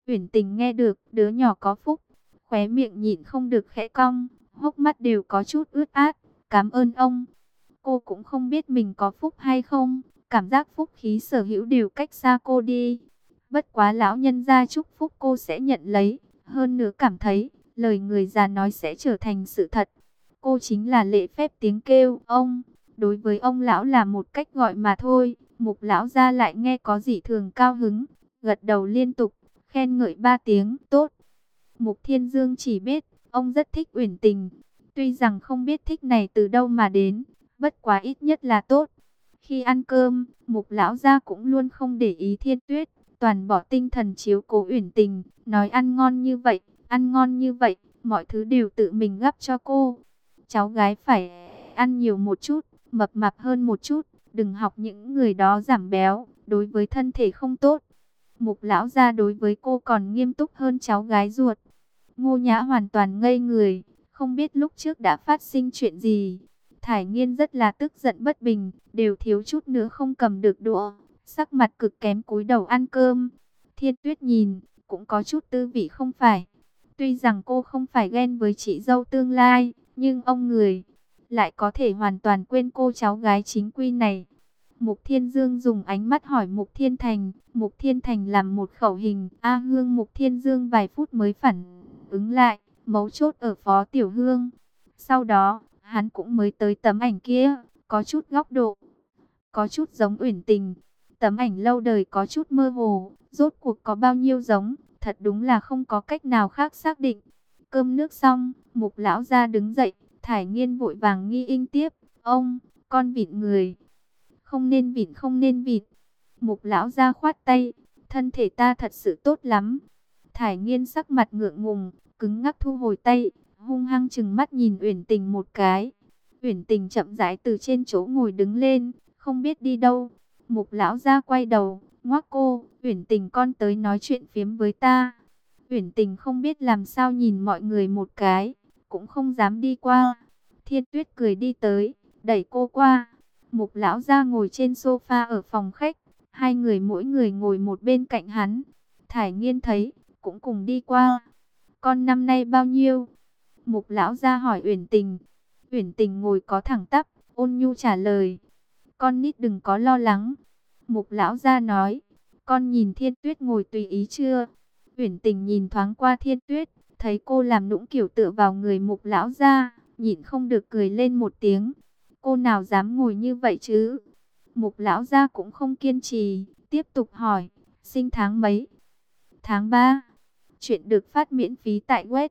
Uyển Tình nghe được, đứa nhỏ có phúc, khóe miệng nhịn không được khẽ cong, hốc mắt đều có chút ướt át. Cảm ơn ông. Cô cũng không biết mình có phúc hay không, cảm giác phúc khí sở hữu đều cách xa cô đi. Bất quá lão nhân gia chúc phúc cô sẽ nhận lấy, hơn nữa cảm thấy lời người già nói sẽ trở thành sự thật. Cô chính là lễ phép tiếng kêu ông, đối với ông lão là một cách gọi mà thôi. Mục lão gia lại nghe có gì thường cao hứng, gật đầu liên tục, khen ngợi 3 tiếng, tốt. Mục Thiên Dương chỉ biết, ông rất thích Uyển Tình, tuy rằng không biết thích này từ đâu mà đến, bất quá ít nhất là tốt. Khi ăn cơm, Mục lão gia cũng luôn không để ý Thiên Tuyết, toàn bỏ tinh thần chiếu cố Uyển Tình, nói ăn ngon như vậy, ăn ngon như vậy, mọi thứ đều tự mình gắp cho cô. Cháu gái phải ăn nhiều một chút, mập mạp hơn một chút, đừng học những người đó giảm béo, đối với thân thể không tốt. Mục lão gia đối với cô còn nghiêm túc hơn cháu gái ruột. Ngô Nhã hoàn toàn ngây người, không biết lúc trước đã phát sinh chuyện gì. Thải Nghiên rất là tức giận bất bình, đều thiếu chút nữa không cầm được đũa, sắc mặt cực kém cúi đầu ăn cơm. Thiên Tuyết nhìn, cũng có chút tư vị không phải. Tuy rằng cô không phải ghen với chị dâu tương lai, nhưng ông người lại có thể hoàn toàn quên cô cháu gái chính quy này. Mục Thiên Dương dùng ánh mắt hỏi Mục Thiên Thành, Mục Thiên Thành làm một khẩu hình A Hương. Mục Thiên Dương vài phút mới phản ứng lại, mấu chốt ở Phó Tiểu Hương. Sau đó, hắn cũng mới tới tấm ảnh kia, có chút góc độ, có chút giống Uyển Tình. Tấm ảnh lâu đời có chút mơ hồ, rốt cuộc có bao nhiêu giống, thật đúng là không có cách nào khác xác định. Cơm nước xong, Mục lão gia đứng dậy, Thải Nghiên vội vàng nghi nghinh tiếp, ông, con vịn người. Không nên vịn, không nên vịn. Mục lão gia khoát tay, thân thể ta thật sự tốt lắm. Thải Nghiên sắc mặt ngượng ngùng, cứng ngắc thu hồi tay, hung hăng chừng mắt nhìn Uyển Tình một cái. Uyển Tình chậm rãi từ trên chỗ ngồi đứng lên, không biết đi đâu. Mục lão gia quay đầu, ngoác cô, Uyển Tình con tới nói chuyện phiếm với ta. Uyển Tình không biết làm sao nhìn mọi người một cái, cũng không dám đi qua. Thiên Tuyết cười đi tới, đẩy cô qua. Mục lão gia ngồi trên sofa ở phòng khách, hai người mỗi người ngồi một bên cạnh hắn. Thải Nghiên thấy, cũng cùng đi qua. Con năm nay bao nhiêu? Mục lão gia hỏi Uyển Tình. Uyển Tình ngồi có thẳng tắp, ôn nhu trả lời. Con nít đừng có lo lắng. Mục lão gia nói. Con nhìn Thiên Tuyết ngồi tùy ý chưa? Uyển Tình nhìn thoáng qua Thiên Tuyết, thấy cô làm nũng kiểu tựa vào người Mục lão gia, nhịn không được cười lên một tiếng. Cô nào dám ngồi như vậy chứ? Mục lão gia cũng không kiên trì, tiếp tục hỏi, sinh tháng mấy? Tháng 3. Chuyện được phát miễn phí tại web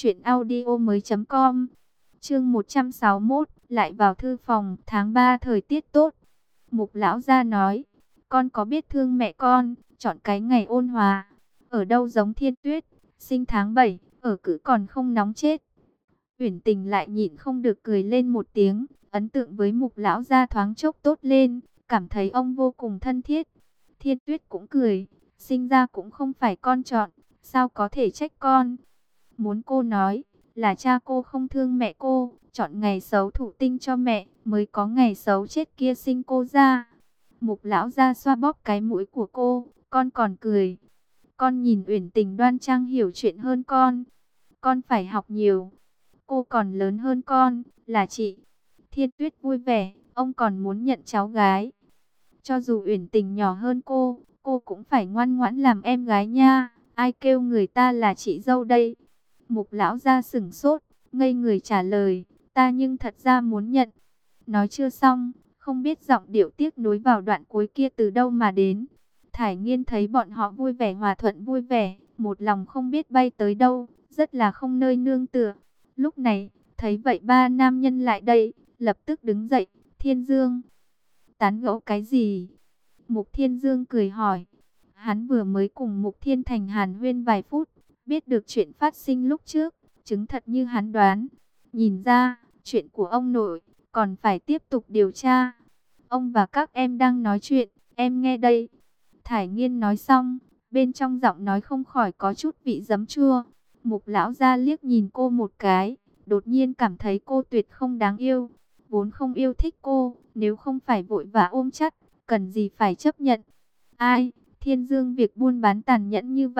truyệnaudiomoi.com. Chương 161, lại vào thư phòng. Tháng 3 thời tiết tốt. Mục lão gia nói, con có biết thương mẹ con, chọn cái ngày ôn hòa. Ở đâu giống Thiên Tuyết, sinh tháng 7, ở cữ còn không nóng chết. Uyển Tình lại nhịn không được cười lên một tiếng, ấn tượng với Mục lão gia thoáng chốc tốt lên, cảm thấy ông vô cùng thân thiết. Thiên Tuyết cũng cười, sinh ra cũng không phải con chọn, sao có thể trách con. Muốn cô nói, là cha cô không thương mẹ cô, chọn ngày xấu thụ tinh cho mẹ, mới có ngày xấu chết kia sinh cô ra. Mục lão gia xoa bóp cái mũi của cô, con còn cười. Con nhìn Uyển Tình đoan trang hiểu chuyện hơn con phải học nhiều. Cô còn lớn hơn con, là chị. Thiên Tuyết vui vẻ, ông còn muốn nhận cháu gái. Cho dù Uyển Tình nhỏ hơn cô cũng phải ngoan ngoãn làm em gái nha. Ai kêu người ta là chị dâu đây? Mục lão gia sửng sốt, ngây người trả lời, ta nhưng thật ra muốn nhận. Nói chưa xong, không biết giọng điệu tiếc nuối vào đoạn cuối kia từ đâu mà đến. Thải Nghiên thấy bọn họ vui vẻ hòa thuận vui vẻ, một lòng không biết bay tới đâu, rất là không nơi nương tựa. Lúc này, thấy vậy ba nam nhân lại đây, lập tức đứng dậy, Thiên Dương. Tán gẫu cái gì? Mục Thiên Dương cười hỏi. Hắn vừa mới cùng Mục Thiên Thành hàn huyên vài phút, biết được chuyện phát sinh lúc trước, chứng thật như hắn đoán. Nhìn ra, chuyện của ông nội, còn phải tiếp tục điều tra. Ông và các em đang nói chuyện, em nghe đây. Thải Nghiên nói xong, bên trong giọng nói không khỏi có chút vị giấm chua. Mục lão gia liếc nhìn cô một cái, đột nhiên cảm thấy cô tuyệt không đáng yêu. Vốn không yêu thích cô, nếu không phải vội vã ôm chặt, cần gì phải chấp nhận. Ai, Thiên Dương việc buôn bán tàn nhẫn như vậy,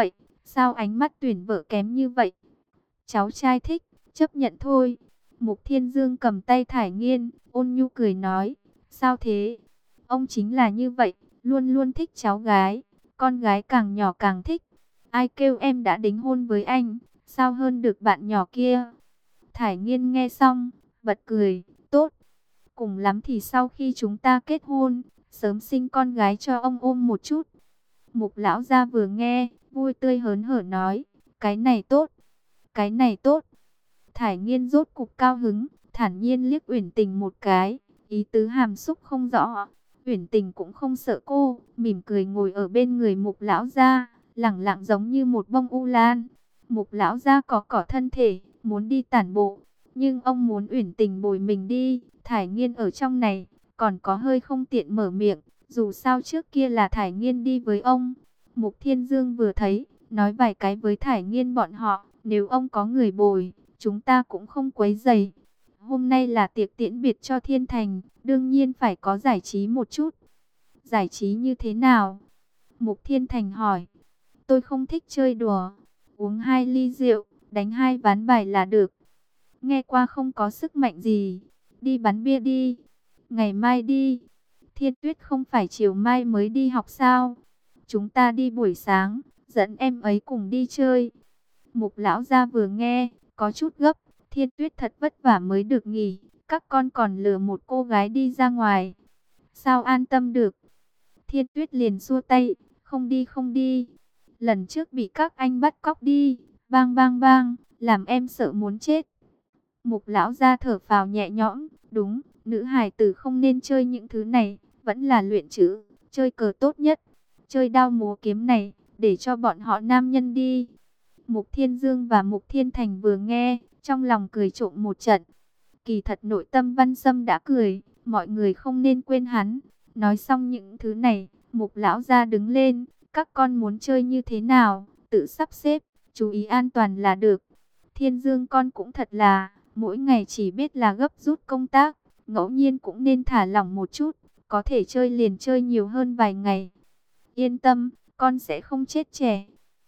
Sao ánh mắt tuyển vợ kém như vậy? Cháu trai thích, chấp nhận thôi. Mục Thiên Dương cầm tay Thải Nghiên, ôn nhu cười nói, sao thế? Ông chính là như vậy, luôn luôn thích cháu gái, con gái càng nhỏ càng thích. Ai kêu em đã đính hôn với anh, sao hơn được bạn nhỏ kia? Thải Nghiên nghe xong, bật cười, tốt. Cùng lắm thì sau khi chúng ta kết hôn, sớm sinh con gái cho ông ôm một chút. Mục lão gia vừa nghe, vui tươi hớn hở nói, cái này tốt, cái này tốt. Thải Nghiên rốt cục cao hứng, thản nhiên liếc Uyển Tình một cái, ý tứ hàm xúc không rõ. Uyển Tình cũng không sợ cô, mỉm cười ngồi ở bên người Mục lão gia, lẳng lặng giống như một bông u lan. Mục lão gia có cỏ thân thể, muốn đi tản bộ, nhưng ông muốn Uyển Tình bồi mình đi. Thải Nghiên ở trong này, còn có hơi không tiện mở miệng, dù sao trước kia là Thải Nghiên đi với ông. Mục Thiên Dương vừa thấy, nói vài cái với Thải Nghiên bọn họ, nếu ông có người bồi, chúng ta cũng không quấy rầy. Hôm nay là tiệc tiễn biệt cho Thiên Thành, đương nhiên phải có giải trí một chút. Giải trí như thế nào? Mục Thiên Thành hỏi. Tôi không thích chơi đùa, uống 2 ly rượu, đánh 2 ván bài là được. Nghe qua không có sức mạnh gì, đi bắn bia đi, ngày mai đi. Thiên Tuyết không phải chiều mai mới đi học sao? Chúng ta đi buổi sáng, dẫn em ấy cùng đi chơi. Mục lão gia vừa nghe, có chút gấp, Thiên Tuyết thật vất vả mới được nghỉ, các con còn lừa một cô gái đi ra ngoài. Sao an tâm được? Thiên Tuyết liền xua tay, không đi không đi. Lần trước bị các anh bắt cóc đi, bang bang bang, làm em sợ muốn chết. Mục lão gia thở phào nhẹ nhõm, đúng, nữ hài tử không nên chơi những thứ này, vẫn là luyện chữ, chơi cờ tốt nhất. Chơi đao múa kiếm này, để cho bọn họ nam nhân đi. Mục Thiên Dương và Mục Thiên Thành vừa nghe, trong lòng cười trộm một trận. Kỳ thật nội tâm Văn Sâm đã cười, mọi người không nên quên hắn. Nói xong những thứ này, Mục lão gia đứng lên, các con muốn chơi như thế nào, tự sắp xếp, chú ý an toàn là được. Thiên Dương con cũng thật là, mỗi ngày chỉ biết là gấp rút công tác, ngẫu nhiên cũng nên thả lỏng một chút, có thể chơi liền chơi nhiều hơn vài ngày. Yên tâm, con sẽ không chết trẻ.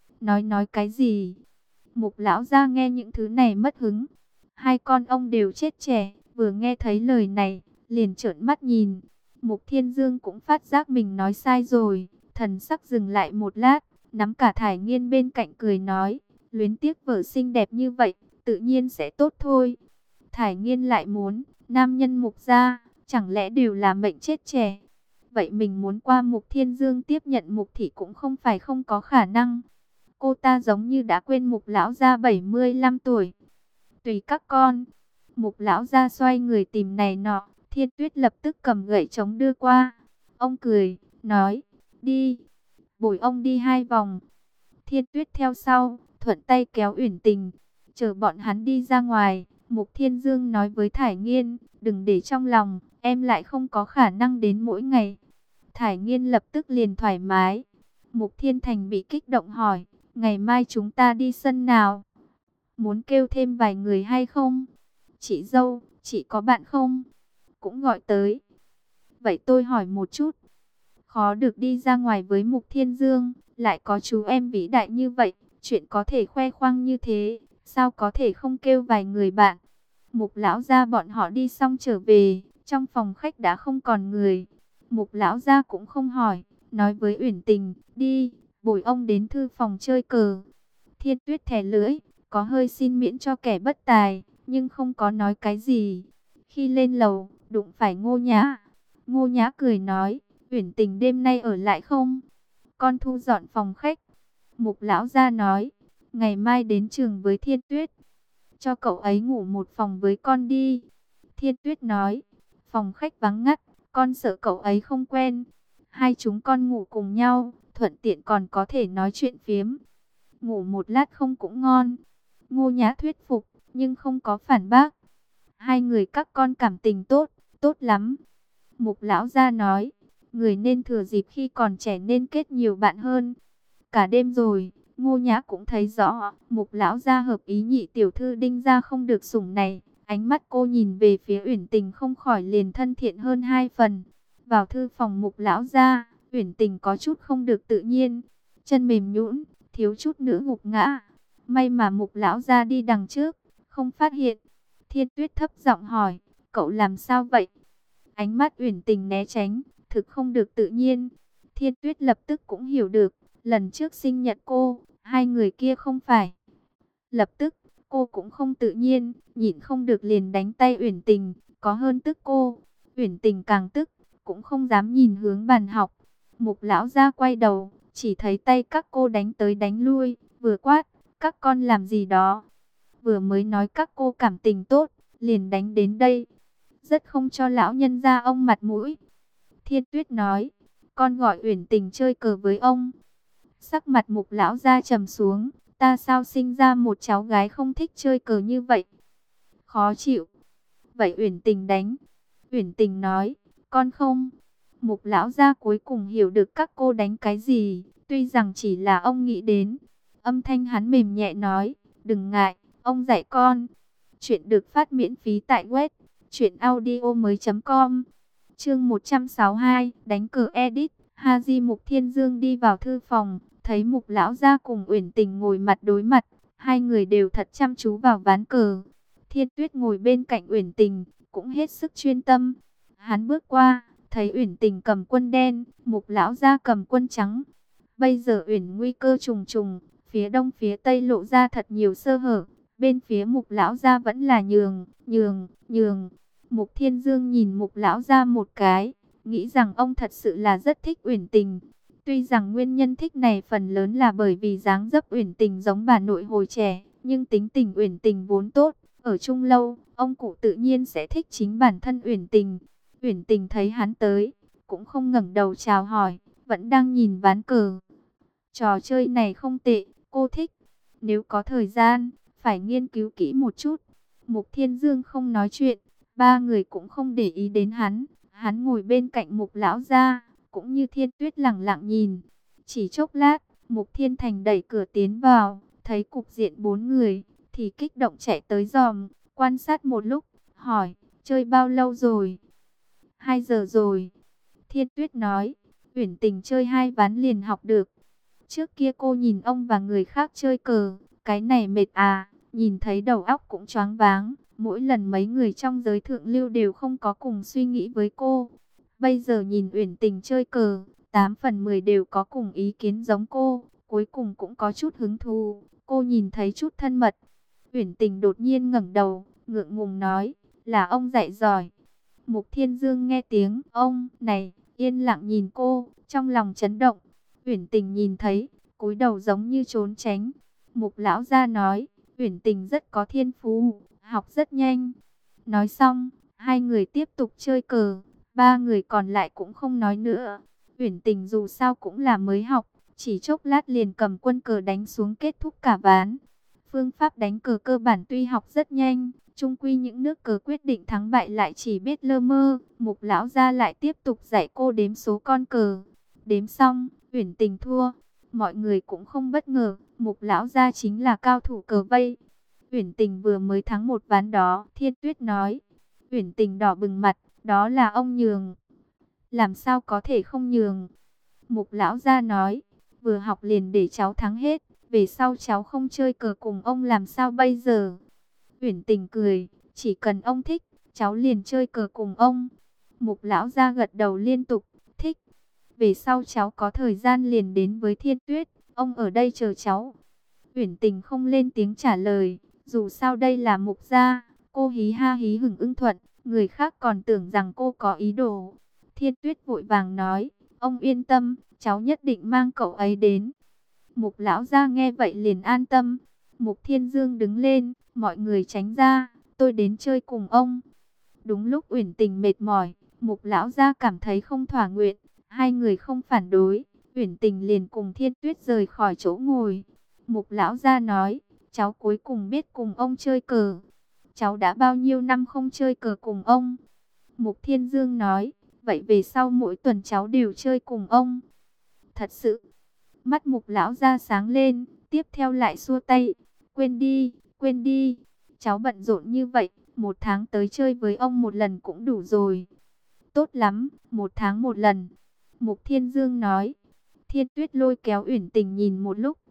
Nói cái gì? Mục lão gia nghe những thứ này mất hứng. Hai con ông đều chết trẻ, vừa nghe thấy lời này, liền trợn mắt nhìn. Mục Thiên Dương cũng phát giác mình nói sai rồi, thần sắc dừng lại một lát, nắm cả Thải Nghiên bên cạnh cười nói, luyến tiếc vợ xinh đẹp như vậy, tự nhiên sẽ tốt thôi. Thải Nghiên lại muốn, nam nhân Mục gia, chẳng lẽ đều là mệnh chết trẻ? Vậy mình muốn qua Mục Thiên Dương tiếp nhận Mục thị cũng không phải không có khả năng. Cô ta giống như đã quên Mục lão gia 75 tuổi. Tùy các con. Mục lão gia xoay người tìm này nọ, Thiên Tuyết lập tức cầm gậy chống đưa qua. Ông cười, nói, đi, bồi ông đi 2 vòng. Thiên Tuyết theo sau, thuận tay kéo Uyển Tình, chờ bọn hắn đi ra ngoài. Mục Thiên Dương nói với Thải Nghiên, đừng để trong lòng, em lại không có khả năng đến mỗi ngày. Thải Nghiên lập tức liền thoải mái. Mục Thiên Thành bị kích động hỏi, ngày mai chúng ta đi sân nào? Muốn kêu thêm vài người hay không? Chị dâu, chị có bạn không? Cũng gọi tới. Vậy tôi hỏi một chút. Khó được đi ra ngoài với Mục Thiên Dương, lại có chú em vĩ đại như vậy, chuyện có thể khoe khoang như thế, sao có thể không kêu vài người bạn? Mục lão gia bọn họ đi xong trở về, trong phòng khách đã không còn người. Mục lão gia cũng không hỏi, nói với Uyển Tình, đi, bồi ông đến thư phòng chơi cờ. Thiên Tuyết thè lưỡi, có hơi xin miễn cho kẻ bất tài, nhưng không có nói cái gì. Khi lên lầu, đụng phải Ngô Nhã. Ngô Nhã cười nói, Uyển Tình đêm nay ở lại không? Con thu dọn phòng khách. Mục lão gia nói, ngày mai đến trường với Thiên Tuyết. Cho cậu ấy ngủ một phòng với con đi. Thiên Tuyết nói, phòng khách vắng ngắt, con sợ cậu ấy không quen. Hai chúng con ngủ cùng nhau, thuận tiện còn có thể nói chuyện phiếm. Ngủ một lát không cũng ngon. Ngô Nhã thuyết phục, nhưng không có phản bác. Hai người các con cảm tình tốt, tốt lắm. Mục lão gia nói, người nên thừa dịp khi còn trẻ nên kết nhiều bạn hơn. Cả đêm rồi, Ngô Nhã cũng thấy rõ, Mục lão gia hợp ý nhị tiểu thư Đinh gia không được sủng này. Ánh mắt cô nhìn về phía Uyển Tình không khỏi liền thân thiện hơn 2 phần. Vào thư phòng Mục lão gia, Uyển Tình có chút không được tự nhiên, chân mềm nhũn, thiếu chút nữa gục ngã. May mà Mục lão gia đi đằng trước, không phát hiện. Thiên Tuyết thấp giọng hỏi, cậu làm sao vậy? Ánh mắt Uyển Tình né tránh, thực không được tự nhiên. Thiên Tuyết lập tức cũng hiểu được, lần trước sinh nhật cô, hai người kia không phải. Lập tức, cô cũng không tự nhiên, nhịn không được liền đánh tay Uyển Tình, có hơn tức cô. Uyển Tình càng tức, cũng không dám nhìn hướng bàn học. Mục lão gia quay đầu, chỉ thấy tay các cô đánh tới đánh lui, vừa quát, các con làm gì đó. Vừa mới nói các cô cảm tình tốt, liền đánh đến đây. Rất không cho lão nhân gia ông mặt mũi. Thiên Tuyết nói, con gọi Uyển Tình chơi cờ với ông. Sắc mặt Mục lão gia trầm xuống, ta sao sinh ra một cháu gái không thích chơi cờ như vậy? Khó chịu. Vậy Uyển Tình đánh. Uyển Tình nói, con không. Mục lão gia cuối cùng hiểu được các cô đánh cái gì, tuy rằng chỉ là ông nghĩ đến. Âm thanh hắn mềm nhẹ nói, đừng ngại, ông dạy con. Chuyện được phát miễn phí tại web truyệnaudiomoi.com. Chương 162, đánh cờ edit. Haji Mục Thiên Dương đi vào thư phòng, thấy Mục lão gia cùng Uyển Tình ngồi mặt đối mặt, hai người đều thật chăm chú vào ván cờ. Thiên Tuyết ngồi bên cạnh Uyển Tình, cũng hết sức chuyên tâm. Hắn bước qua, thấy Uyển Tình cầm quân đen, Mục lão gia cầm quân trắng. Bây giờ Uyển nguy cơ trùng trùng, phía đông phía tây lộ ra thật nhiều sơ hở, bên phía Mục lão gia vẫn là nhường, nhường, nhường. Mục Thiên Dương nhìn Mục lão gia một cái, nghĩ rằng ông thật sự là rất thích Uyển Tình. Tuy rằng nguyên nhân thích này phần lớn là bởi vì dáng dấp Uyển Tình giống bà nội hồi trẻ, nhưng tính tình Uyển Tình vốn tốt, ở chung lâu, ông cụ tự nhiên sẽ thích chính bản thân Uyển Tình. Uyển Tình thấy hắn tới, cũng không ngẩng đầu chào hỏi, vẫn đang nhìn ván cờ. Trò chơi này không tệ, cô thích. Nếu có thời gian, phải nghiên cứu kỹ một chút. Mục Thiên Dương không nói chuyện, ba người cũng không để ý đến hắn. Hắn ngồi bên cạnh Mục lão gia, cũng như Thiên Tuyết lặng lặng nhìn. Chỉ chốc lát, Mục Thiên Thành đẩy cửa tiến vào, thấy cục diện bốn người, thì kích động chạy tới giòm, quan sát một lúc, hỏi, chơi bao lâu rồi? 2 giờ rồi. Thiên Tuyết nói, Uyển Tình chơi 2 ván liền học được. Trước kia cô nhìn ông và người khác chơi cờ, cái này mệt à, nhìn thấy đầu óc cũng choáng váng. Mỗi lần mấy người trong giới thượng lưu đều không có cùng suy nghĩ với cô. Bây giờ nhìn Uyển Tình chơi cờ, 8 phần 10 đều có cùng ý kiến giống cô, cuối cùng cũng có chút hứng thú. Cô nhìn thấy chút thân mật. Uyển Tình đột nhiên ngẩng đầu, ngượng ngùng nói, là ông dạy giỏi. Mục Thiên Dương nghe tiếng ông này, yên lặng nhìn cô, trong lòng chấn động. Uyển Tình nhìn thấy, cúi đầu giống như trốn tránh. Mục lão gia nói, Uyển Tình rất có thiên phú, học rất nhanh. Nói xong, hai người tiếp tục chơi cờ, ba người còn lại cũng không nói nữa. Uyển Tình dù sao cũng là mới học, chỉ chốc lát liền cầm quân cờ đánh xuống kết thúc cả ván. Phương pháp đánh cờ cơ bản tuy học rất nhanh, chung quy những nước cờ quyết định thắng bại lại chỉ biết lơ mơ. Mục lão gia lại tiếp tục dạy cô đếm số con cờ. Đếm xong, Uyển Tình thua. Mọi người cũng không bất ngờ, Mục lão gia chính là cao thủ cờ vây. Uyển Tình vừa mới thắng một ván đó, Thiên Tuyết nói. Uyển Tình đỏ bừng mặt, đó là ông nhường. Làm sao có thể không nhường? Mục lão gia nói, vừa học liền để cháu thắng hết, về sau cháu không chơi cờ cùng ông làm sao bây giờ? Uyển Tình cười, chỉ cần ông thích, cháu liền chơi cờ cùng ông. Mục lão gia gật đầu liên tục, thích. Về sau cháu có thời gian liền đến với Thiên Tuyết, ông ở đây chờ cháu. Uyển Tình không lên tiếng trả lời, dù sao đây là Mục gia, cô hí ha hí hửng ưng thuận, người khác còn tưởng rằng cô có ý đồ. Thiên Tuyết vội vàng nói, ông yên tâm, cháu nhất định mang cậu ấy đến. Mục lão gia nghe vậy liền an tâm. Mục Thiên Dương đứng lên, mọi người tránh ra, tôi đến chơi cùng ông. Đúng lúc Uyển Tình mệt mỏi, Mục lão gia cảm thấy không thỏa nguyện, hai người không phản đối, Uyển Tình liền cùng Thiên Tuyết rời khỏi chỗ ngồi. Mục lão gia nói, cháu cuối cùng biết cùng ông chơi cờ. Cháu đã bao nhiêu năm không chơi cờ cùng ông? Mục Thiên Dương nói, vậy về sau mỗi tuần cháu đều chơi cùng ông. Thật sự, mắt Mục lão gia sáng lên, tiếp theo lại xua tay, quên đi, cháu bận rộn như vậy, 1 tháng tới chơi với ông một lần cũng đủ rồi. Tốt lắm, 1 tháng một lần. Mục Thiên Dương nói. Thiên Tuyết lôi kéo Uyển Tình nhìn một lúc,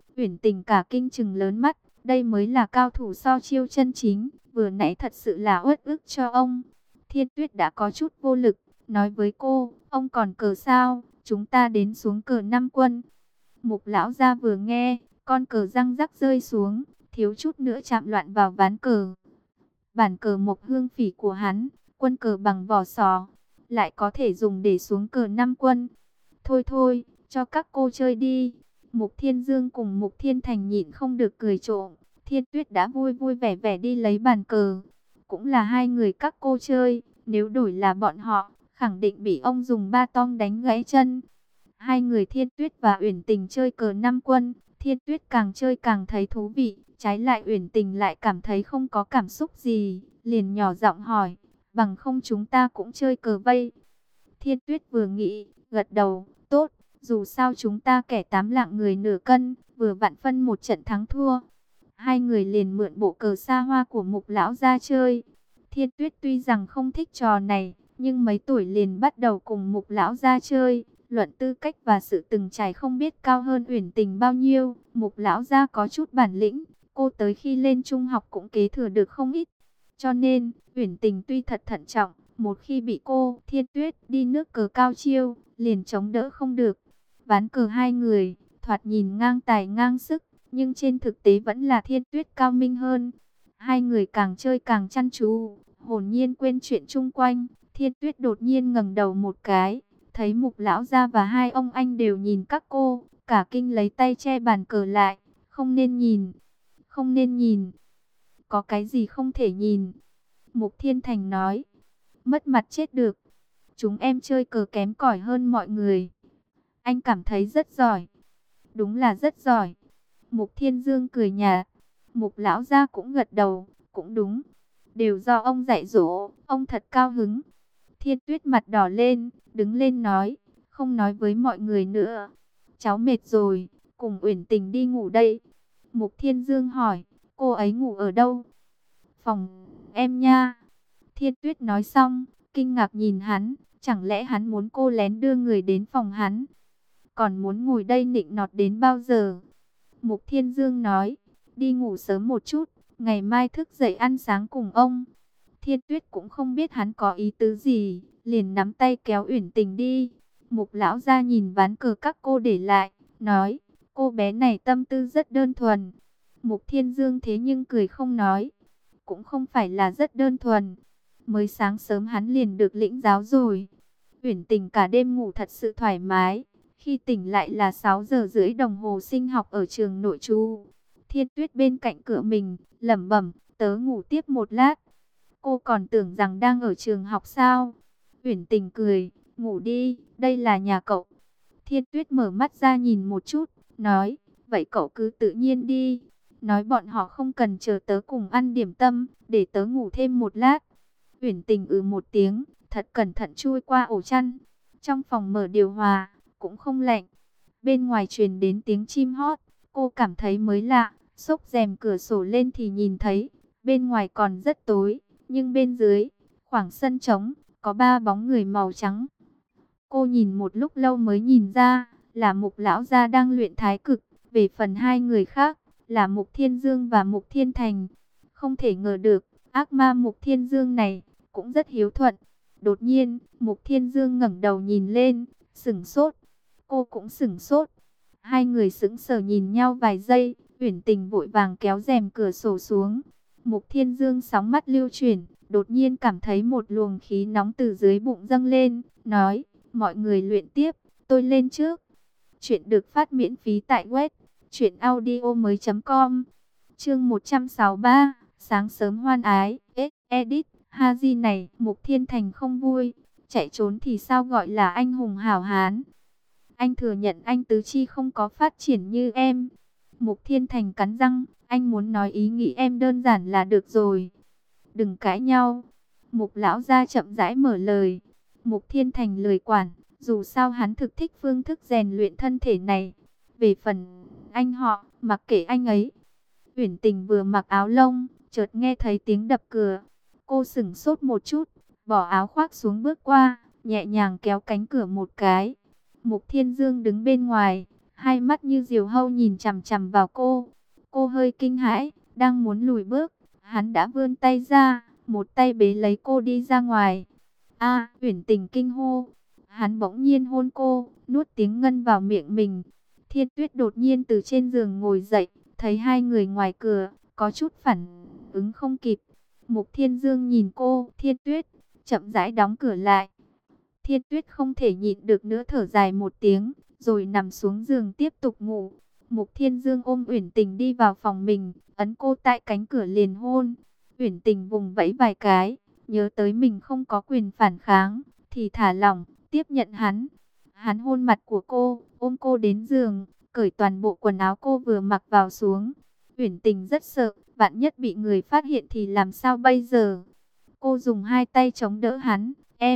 Uyển Tình cả kinh trừng lớn mắt, đây mới là cao thủ so chiêu chân chính, vừa nãy thật sự là uất ức cho ông. Thiên Tuyết đã có chút vô lực, nói với cô, ông còn cờ sao, chúng ta đến xuống cờ 5 quân. Mục lão gia vừa nghe, con cờ răng rắc rơi xuống, thiếu chút nữa chạm loạn vào ván cờ. Bản cờ mộc hương phỉ của hắn, quân cờ bằng vỏ sò, lại có thể dùng để xuống cờ 5 quân. Thôi thôi, cho các cô chơi đi. Mục Thiên Dương cùng Mục Thiên Thành nhịn không được cười trộm. Thiên Tuyết đã vui vui vẻ vẻ đi lấy bàn cờ. Cũng là hai người các cô chơi, nếu đổi là bọn họ, khẳng định bị ông dùng ba tong đánh gãy chân. Hai người Thiên Tuyết và Uyển Tình chơi cờ 5 quân, Thiên Tuyết càng chơi càng thấy thú vị, trái lại Uyển Tình lại cảm thấy không có cảm xúc gì, liền nhỏ giọng hỏi, bằng không chúng ta cũng chơi cờ vây. Thiên Tuyết vừa nghĩ, gật đầu, tốt, dù sao chúng ta kẻ 8 lạng người nửa cân, vừa vặn phân một trận thắng thua. Hai người liền mượn bộ cờ xa hoa của Mục lão ra chơi. Thiên Tuyết tuy rằng không thích trò này, nhưng mấy tuổi liền bắt đầu cùng Mục lão ra chơi. Luận tư cách và sự từng trải không biết cao hơn Uyển Tình bao nhiêu. Mục lão gia có chút bản lĩnh, cô tới khi lên trung học cũng kế thừa được không ít. Cho nên, Uyển Tình tuy thật thận trọng, một khi bị cô, Thiên Tuyết, đi nước cờ cao chiêu, liền chống đỡ không được. Ván cờ hai người, thoạt nhìn ngang tài ngang sức, nhưng trên thực tế vẫn là Thiên Tuyết cao minh hơn. Hai người càng chơi càng chăm chú, hồn nhiên quên chuyện chung quanh. Thiên Tuyết đột nhiên ngẩng đầu một cái, thấy Mục lão gia và hai ông anh đều nhìn các cô, cả kinh lấy tay che bàn cờ lại, không nên nhìn, không nên nhìn. Có cái gì không thể nhìn? Mục Thiên Thành nói, mất mặt chết được. Chúng em chơi cờ kém cỏi hơn mọi người. Anh cảm thấy rất giỏi. Đúng là rất giỏi. Mục Thiên Dương cười nhạt. Mục lão gia cũng gật đầu, cũng đúng. Đều do ông dạy dỗ, ông thật cao hứng. Thiên Tuyết mặt đỏ lên, đứng lên nói, không nói với mọi người nữa. Cháu mệt rồi, cùng Uyển Tình đi ngủ đây. Mục Thiên Dương hỏi, cô ấy ngủ ở đâu? Phòng em nha. Thiên Tuyết nói xong, kinh ngạc nhìn hắn, chẳng lẽ hắn muốn cô lén đưa người đến phòng hắn? Còn muốn ngồi đây nịnh nọt đến bao giờ? Mục Thiên Dương nói, đi ngủ sớm một chút, ngày mai thức dậy ăn sáng cùng ông. Thiên Tuyết cũng không biết hắn có ý tứ gì, liền nắm tay kéo Uyển Tình đi. Mục lão gia nhìn ván cờ các cô để lại, nói, cô bé này tâm tư rất đơn thuần. Mục Thiên Dương thế nhưng cười không nói, cũng không phải là rất đơn thuần. Mới sáng sớm hắn liền được lĩnh giáo rồi. Uyển Tình cả đêm ngủ thật sự thoải mái. Khi tỉnh lại là 6 giờ rưỡi đồng hồ sinh học ở trường nội trú. Thiên Tuyết bên cạnh cửa mình, lẩm bẩm, tớ ngủ tiếp một lát. Cô còn tưởng rằng đang ở trường học sao? Uyển Tình cười, ngủ đi, đây là nhà cậu. Thiên Tuyết mở mắt ra nhìn một chút, nói, vậy cậu cứ tự nhiên đi. Nói bọn họ không cần chờ tớ cùng ăn điểm tâm, để tớ ngủ thêm một lát. Uyển Tình một tiếng, thật cẩn thận chui qua ổ chăn. Trong phòng mở điều hòa, cũng không lạnh. Bên ngoài truyền đến tiếng chim hót, cô cảm thấy mới lạ. Xốc rèm cửa sổ lên thì nhìn thấy, bên ngoài còn rất tối, nhưng bên dưới, khoảng sân trống, có 3 bóng người màu trắng. Cô nhìn một lúc lâu mới nhìn ra, là Mục lão gia đang luyện thái cực. Về phần hai người khác, là Mục Thiên Dương và Mục Thiên Thành. Không thể ngờ được, ác ma Mục Thiên Dương này, cũng rất hiếu thuận. Đột nhiên, Mục Thiên Dương ngẩng đầu nhìn lên, sửng sốt. Cô cũng sửng sốt. Hai người sững sờ nhìn nhau vài giây, Uyển Tình vội vàng kéo rèm cửa sổ xuống. Mục Thiên Dương sóng mắt lưu chuyển, đột nhiên cảm thấy một luồng khí nóng từ dưới bụng dâng lên, nói, mọi người luyện tiếp, tôi lên trước. Chuyện được phát miễn phí tại web truyệnaudiomoi.com. Chương 163, sáng sớm hoan ái, edit, Haji này, Mục Thiên Thành không vui, chạy trốn thì sao gọi là anh hùng hảo hán. Anh thừa nhận anh tứ chi không có phát triển như em. Mục Thiên Thành cắn răng, anh muốn nói ý nghĩ em đơn giản là được rồi. Đừng cãi nhau. Mục lão gia chậm rãi mở lời. Mục Thiên Thành lười quản, dù sao hắn thực thích phương thức rèn luyện thân thể này. Về phần anh họ, mặc kệ anh ấy. Uyển Tình vừa mặc áo lông, chợt nghe thấy tiếng đập cửa. Cô sửng sốt một chút, bỏ áo khoác xuống bước qua, nhẹ nhàng kéo cánh cửa một cái. Mục Thiên Dương đứng bên ngoài, hai mắt như diều hâu nhìn chằm chằm vào cô. Cô hơi kinh hãi, đang muốn lùi bước, hắn đã vươn tay ra, một tay bế lấy cô đi ra ngoài. A, Uyển Tình kinh hô. Hắn bỗng nhiên hôn cô, nuốt tiếng ngân vào miệng mình. Thiên Tuyết đột nhiên từ trên giường ngồi dậy, thấy hai người ngoài cửa, có chút phản ứng không kịp. Mục Thiên Dương nhìn cô, Thiên Tuyết, chậm rãi đóng cửa lại. Thiên Tuyết không thể nhịn được nữa, thở dài một tiếng, rồi nằm xuống giường tiếp tục ngủ. Mục Thiên Dương ôm Uyển Tình đi vào phòng mình, ấn cô tại cánh cửa liền hôn. Uyển Tình vùng vẫy vài cái, nhớ tới mình không có quyền phản kháng, thì thả lỏng, tiếp nhận hắn. Hắn hôn mặt của cô, ôm cô đến giường, cởi toàn bộ quần áo cô vừa mặc vào xuống. Uyển Tình rất sợ, vạn nhất bị người phát hiện thì làm sao bây giờ? Cô dùng hai tay chống đỡ hắn,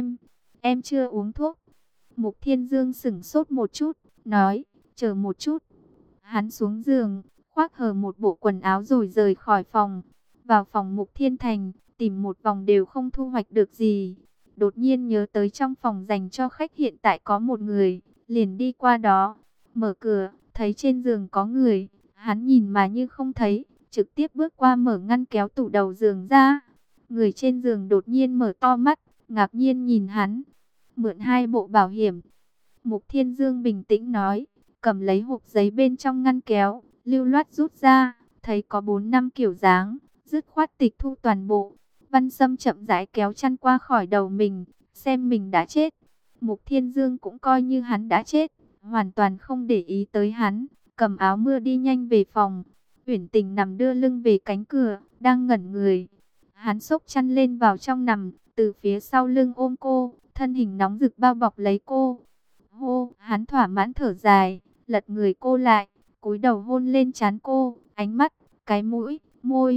em chưa uống thuốc. Mục Thiên Dương sững sốt một chút, nói, chờ một chút. Hắn xuống giường, khoác hở một bộ quần áo rồi rời khỏi phòng. Vào phòng Mục Thiên Thành, tìm một vòng đều không thu hoạch được gì. Đột nhiên nhớ tới trong phòng dành cho khách hiện tại có một người, liền đi qua đó. Mở cửa, thấy trên giường có người, hắn nhìn mà như không thấy, trực tiếp bước qua mở ngăn kéo tủ đầu giường ra. Người trên giường đột nhiên mở to mắt, ngạc nhiên nhìn hắn. Mượn hai bộ bảo hiểm. Mục Thiên Dương bình tĩnh nói, cầm lấy hộp giấy bên trong ngăn kéo, lưu loát rút ra, thấy có 4-5 kiểu dáng, dứt khoát tịch thu toàn bộ. Văn Sâm chậm rãi kéo chăn qua khỏi đầu mình, xem mình đã chết. Mục Thiên Dương cũng coi như hắn đã chết, hoàn toàn không để ý tới hắn, cầm áo mưa đi nhanh về phòng. Uyển Tình nằm đưa lưng về cánh cửa, đang ngẩn người. Hắn xốc chăn lên vào trong nằm, từ phía sau lưng ôm cô, thân hình nóng rực bao bọc lấy cô. Hô, hắn thỏa mãn thở dài, lật người cô lại, cúi đầu hôn lên trán cô, ánh mắt, cái mũi, môi.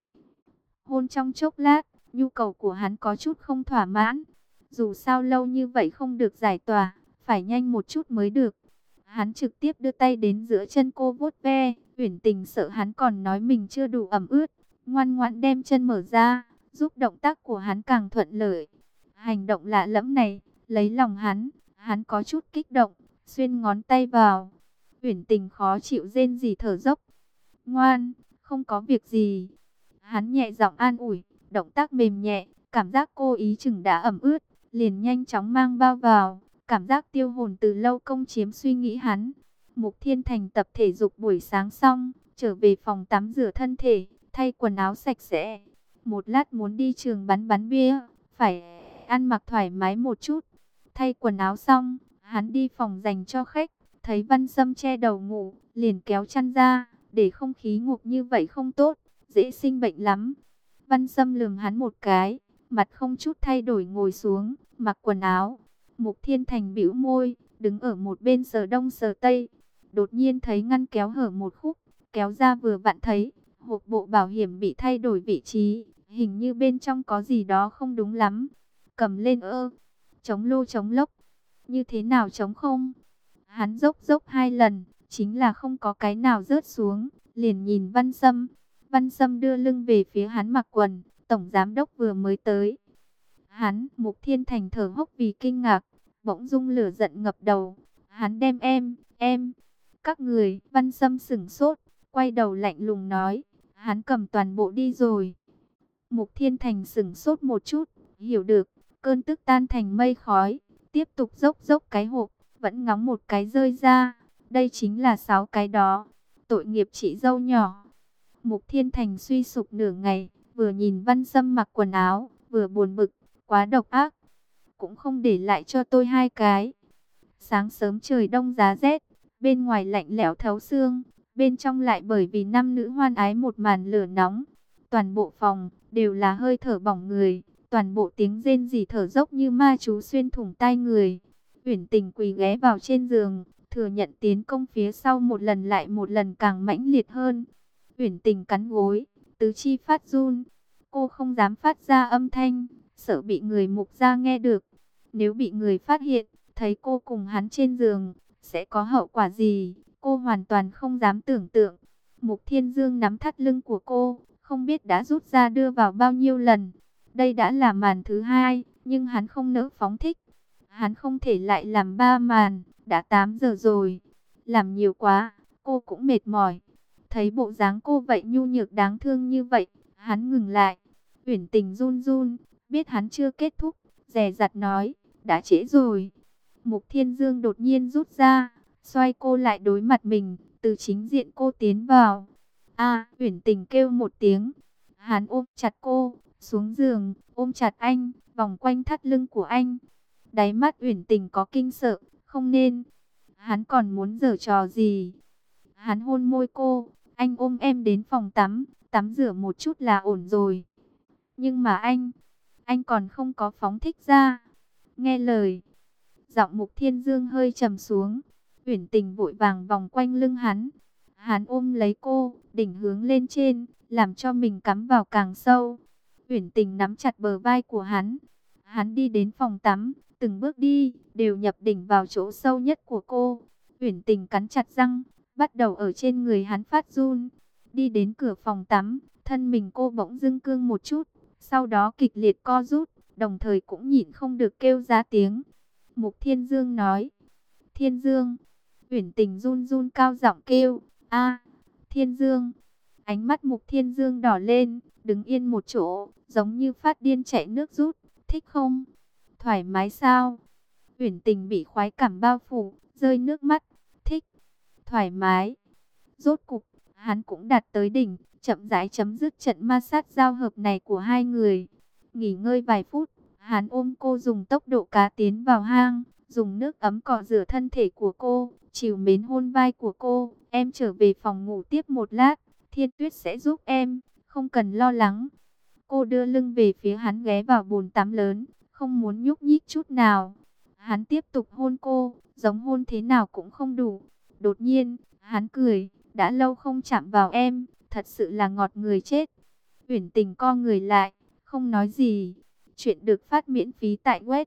Hôn trong chốc lát, nhu cầu của hắn có chút không thỏa mãn. Dù sao lâu như vậy không được giải tỏa, phải nhanh một chút mới được. Hắn trực tiếp đưa tay đến giữa chân cô vuốt ve. Uyển Tình sợ hắn còn nói mình chưa đủ ẩm ướt, ngoan ngoãn đem chân mở ra, giúp động tác của hắn càng thuận lợi. Hành động lạ lẫm này, lấy lòng hắn có chút kích động, xuyên ngón tay vào. Uyển Tình khó chịu rên rỉ thở dốc. Ngoan, không có việc gì. Hắn nhẹ giọng an ủi, động tác mềm nhẹ, cảm giác cô ý chừng đã ẩm ướt, liền nhanh chóng mang bao vào. Cảm giác tiêu hồn từ lâu công chiếm suy nghĩ hắn. Mục Thiên Thành tập thể dục buổi sáng xong, trở về phòng tắm rửa thân thể, thay quần áo sạch sẽ. Một lát muốn đi trường bắn bia, phải ăn mặc thoải mái một chút. Thay quần áo xong, hắn đi phòng dành cho khách, thấy Văn Sâm che đầu ngủ, liền kéo chăn ra, để không khí ngục như vậy không tốt, dễ sinh bệnh lắm. Văn Sâm lườm hắn một cái, mặt không chút thay đổi ngồi xuống, mặc quần áo. Mục Thiên Thành bĩu môi, đứng ở một bên sờ đông sờ tây. Đột nhiên thấy ngăn kéo hở một khúc, kéo ra vừa vặn thấy hộp bộ bảo hiểm bị thay đổi vị trí, hình như bên trong có gì đó không đúng lắm. Cầm lên chống lô chống lốc, như thế nào chống không? Hắn dốc hai lần, chính là không có cái nào rớt xuống, liền nhìn Văn Sâm. Văn Sâm đưa lưng về phía hắn mặc quần, tổng giám đốc vừa mới tới. Mục Thiên Thành thở hốc vì kinh ngạc, bỗng dưng lửa giận ngập đầu. Hắn đem các người. Văn Sâm sững sốt, quay đầu lạnh lùng nói, hắn cầm toàn bộ đi rồi. Mục Thiên Thành sững sốt một chút, hiểu được, cơn tức tan thành mây khói, tiếp tục dốc cái hộp, vẫn ngóng một cái rơi ra. Đây chính là 6 cái đó, tội nghiệp chị dâu nhỏ. Mục Thiên Thành suy sụp nửa ngày, vừa nhìn Văn Sâm mặc quần áo, vừa buồn bực, quá độc ác. Cũng không để lại cho tôi 2 cái. Sáng sớm trời đông giá rét, bên ngoài lạnh lẽo thấu xương, bên trong lại bởi vì nam nữ hoan ái một màn lửa nóng. Toàn bộ phòng đều là hơi thở bỏng người, toàn bộ tiếng rên rỉ thở dốc như ma chú xuyên thủng tai người. Uyển Tình quỳ ghé vào trên giường, thừa nhận tiến công phía sau một lần lại một lần càng mãnh liệt hơn. Uyển Tình cắn gối, tứ chi phát run, cô không dám phát ra âm thanh, sợ bị người Mục gia nghe được. Nếu bị người phát hiện, thấy cô cùng hắn trên giường, sẽ có hậu quả gì, cô hoàn toàn không dám tưởng tượng. Mục Thiên Dương nắm thắt lưng của cô, không biết đã rút ra đưa vào bao nhiêu lần. Đây đã là màn thứ 2, nhưng hắn không nỡ phóng thích. Hắn không thể lại làm 3 màn, đã 8 giờ rồi. làm nhiều quá, cô cũng mệt mỏi. Thấy bộ dáng cô vậy nhu nhược đáng thương như vậy, hắn ngừng lại. Uyển Tình run run, biết hắn chưa kết thúc, dè dặt nói, đã trễ rồi. Mục Thiên Dương đột nhiên rút ra, xoay cô lại đối mặt mình, từ chính diện cô tiến vào. A, Uyển Tình kêu một tiếng. Hắn ôm chặt cô, xuống giường, ôm chặt anh, vòng quanh thắt lưng của anh. Đáy mắt Uyển Tình có kinh sợ, không nên. Hắn còn muốn giở trò gì? Hắn hôn môi cô, anh ôm em đến phòng tắm, tắm rửa một chút là ổn rồi. Nhưng mà anh còn không có phóng thích ra. Nghe lời, giọng Mục Thiên Dương hơi trầm xuống. Uyển Tình vội vàng vòng quanh lưng hắn. Hắn ôm lấy cô, đỉnh hướng lên trên, làm cho mình cắm vào càng sâu. Uyển Tình nắm chặt bờ vai của hắn. Hắn đi đến phòng tắm, từng bước đi, đều nhập đỉnh vào chỗ sâu nhất của cô. Uyển Tình cắn chặt răng, bắt đầu ở trên người hắn phát run. Đi đến cửa phòng tắm, thân mình cô bỗng dưng cương một chút, sau đó kịch liệt co rút, đồng thời cũng nhịn không được kêu ra tiếng. Mục Thiên Dương nói, Thiên Dương. Uyển Tình run run cao giọng kêu, a, Thiên Dương. Ánh mắt Mục Thiên Dương đỏ lên, đứng yên một chỗ, giống như phát điên chạy nước rút. Thích không? Thoải mái sao? Uyển Tình bị khoái cảm bao phủ, rơi nước mắt. Thích, thoải mái. Rốt cục, hắn cũng đạt tới đỉnh, chậm rãi chấm dứt trận ma sát giao hợp này của hai người. Nghỉ ngơi vài phút, hắn ôm cô dùng tốc độ cá tiến vào hang, dùng nước ấm cọ rửa thân thể của cô, trìu mến hôn vai của cô. Em trở về phòng ngủ tiếp một lát, Thiên Tuyết sẽ giúp em, không cần lo lắng. Cô đưa lưng về phía hắn, ghé vào bồn tắm lớn, không muốn nhúc nhích chút nào. Hắn tiếp tục hôn cô, giống hôn thế nào cũng không đủ. Đột nhiên, hắn cười, đã lâu không chạm vào em, thật sự là ngọt người chết. Uyển Tình co người lại, không nói gì. Chuyện được phát miễn phí tại web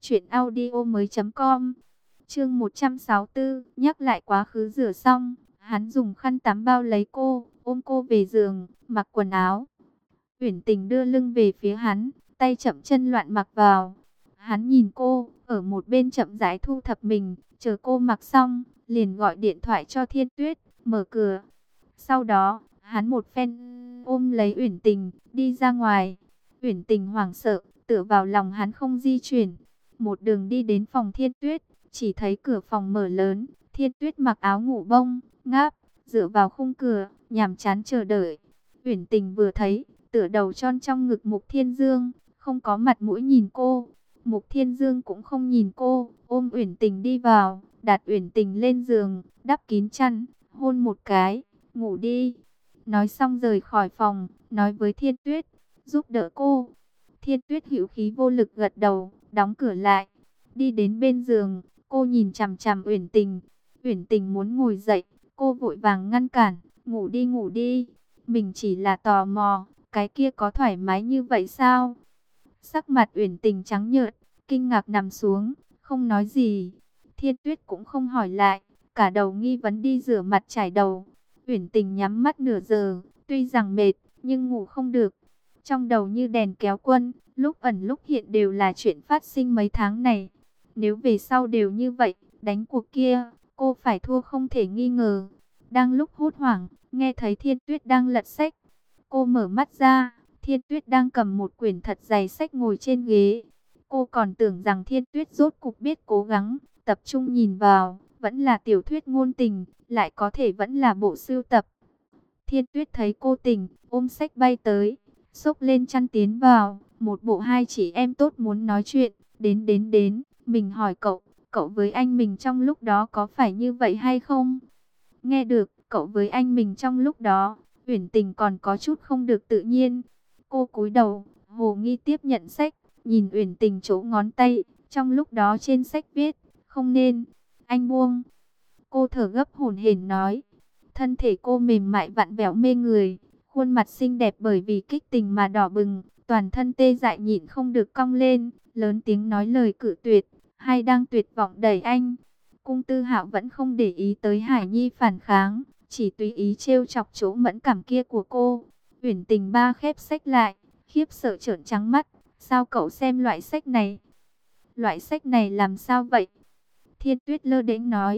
truyệnaudiomoi.com. Chương 164, nhắc lại quá khứ rửa xong, hắn dùng khăn tắm bao lấy cô, ôm cô về giường, mặc quần áo. Uyển Tình đưa lưng về phía hắn, tay chậm chân loạn mặc vào. Hắn nhìn cô, ở một bên chậm rãi thu thập mình, chờ cô mặc xong, liền gọi điện thoại cho Thiên Tuyết, mở cửa. Sau đó, hắn một phen ôm lấy Uyển Tình, đi ra ngoài. Uyển Tình hoảng sợ, tựa vào lòng hắn không di chuyển. Một đường đi đến phòng Thiên Tuyết, chỉ thấy cửa phòng mở lớn, Thiên Tuyết mặc áo ngủ bông, ngáp, dựa vào khung cửa, nhàm chán chờ đợi. Uyển Tình vừa thấy, tựa đầu chôn trong ngực Mục Thiên Dương, không có mặt mũi nhìn cô. Mục Thiên Dương cũng không nhìn cô, ôm Uyển Tình đi vào, đặt Uyển Tình lên giường, đắp kín chăn, hôn một cái, ngủ đi. Nói xong rời khỏi phòng, nói với Thiên Tuyết, giúp đỡ cô. Thiên Tuyết hữu khí vô lực gật đầu, đóng cửa lại, đi đến bên giường, cô nhìn chằm chằm Uyển Tình. Uyển Tình muốn ngồi dậy, cô vội vàng ngăn cản, ngủ đi, mình chỉ là tò mò, cái kia có thoải mái như vậy sao? Sắc mặt Uyển Tình trắng nhợt, kinh ngạc nằm xuống, không nói gì. Thiên Tuyết cũng không hỏi lại, cả đầu nghi vấn đi rửa mặt chải đầu. Uyển Tình nhắm mắt nửa giờ, tuy rằng mệt, nhưng ngủ không được. Trong đầu như đèn kéo quân, lúc ẩn lúc hiện đều là chuyện phát sinh mấy tháng này. Nếu về sau đều như vậy, đánh cuộc kia, cô phải thua không thể nghi ngờ. Đang lúc hốt hoảng, nghe thấy Thiên Tuyết đang lật sách. Cô mở mắt ra, Thiên Tuyết đang cầm một quyển thật dày sách ngồi trên ghế. Cô còn tưởng rằng Thiên Tuyết rốt cục biết cố gắng, tập trung nhìn vào, vẫn là tiểu thuyết ngôn tình, lại có thể vẫn là bộ sưu tập. Thiên Tuyết thấy cô tỉnh, ôm sách bay tới, xốc lên chăn tiến vào, một bộ hai chị em tốt muốn nói chuyện, đến, mình hỏi cậu, cậu với anh mình trong lúc đó có phải như vậy hay không? Nghe được, cậu với anh mình trong lúc đó, Uyển Tình còn có chút không được tự nhiên. Cô cúi đầu, hồ nghi tiếp nhận sách, nhìn Uyển Tình chỗ ngón tay, trong lúc đó trên sách viết, không nên, anh buông. Cô thở gấp hổn hển nói, thân thể cô mềm mại vặn vẹo mê người, khuôn mặt xinh đẹp bởi vì kích tình mà đỏ bừng, toàn thân tê dại nhịn không được cong lên, lớn tiếng nói lời cự tuyệt, hay đang tuyệt vọng đẩy anh. Cung Tư Hạo vẫn không để ý tới Hải Nhi phản kháng, chỉ tùy ý trêu chọc chỗ mẫn cảm kia của cô. Uyển Tình ba khép sách lại, khiếp sợ trợn trắng mắt, sao cậu xem loại sách này? Loại sách này làm sao vậy? Thiên Tuyết lơ đễnh nói,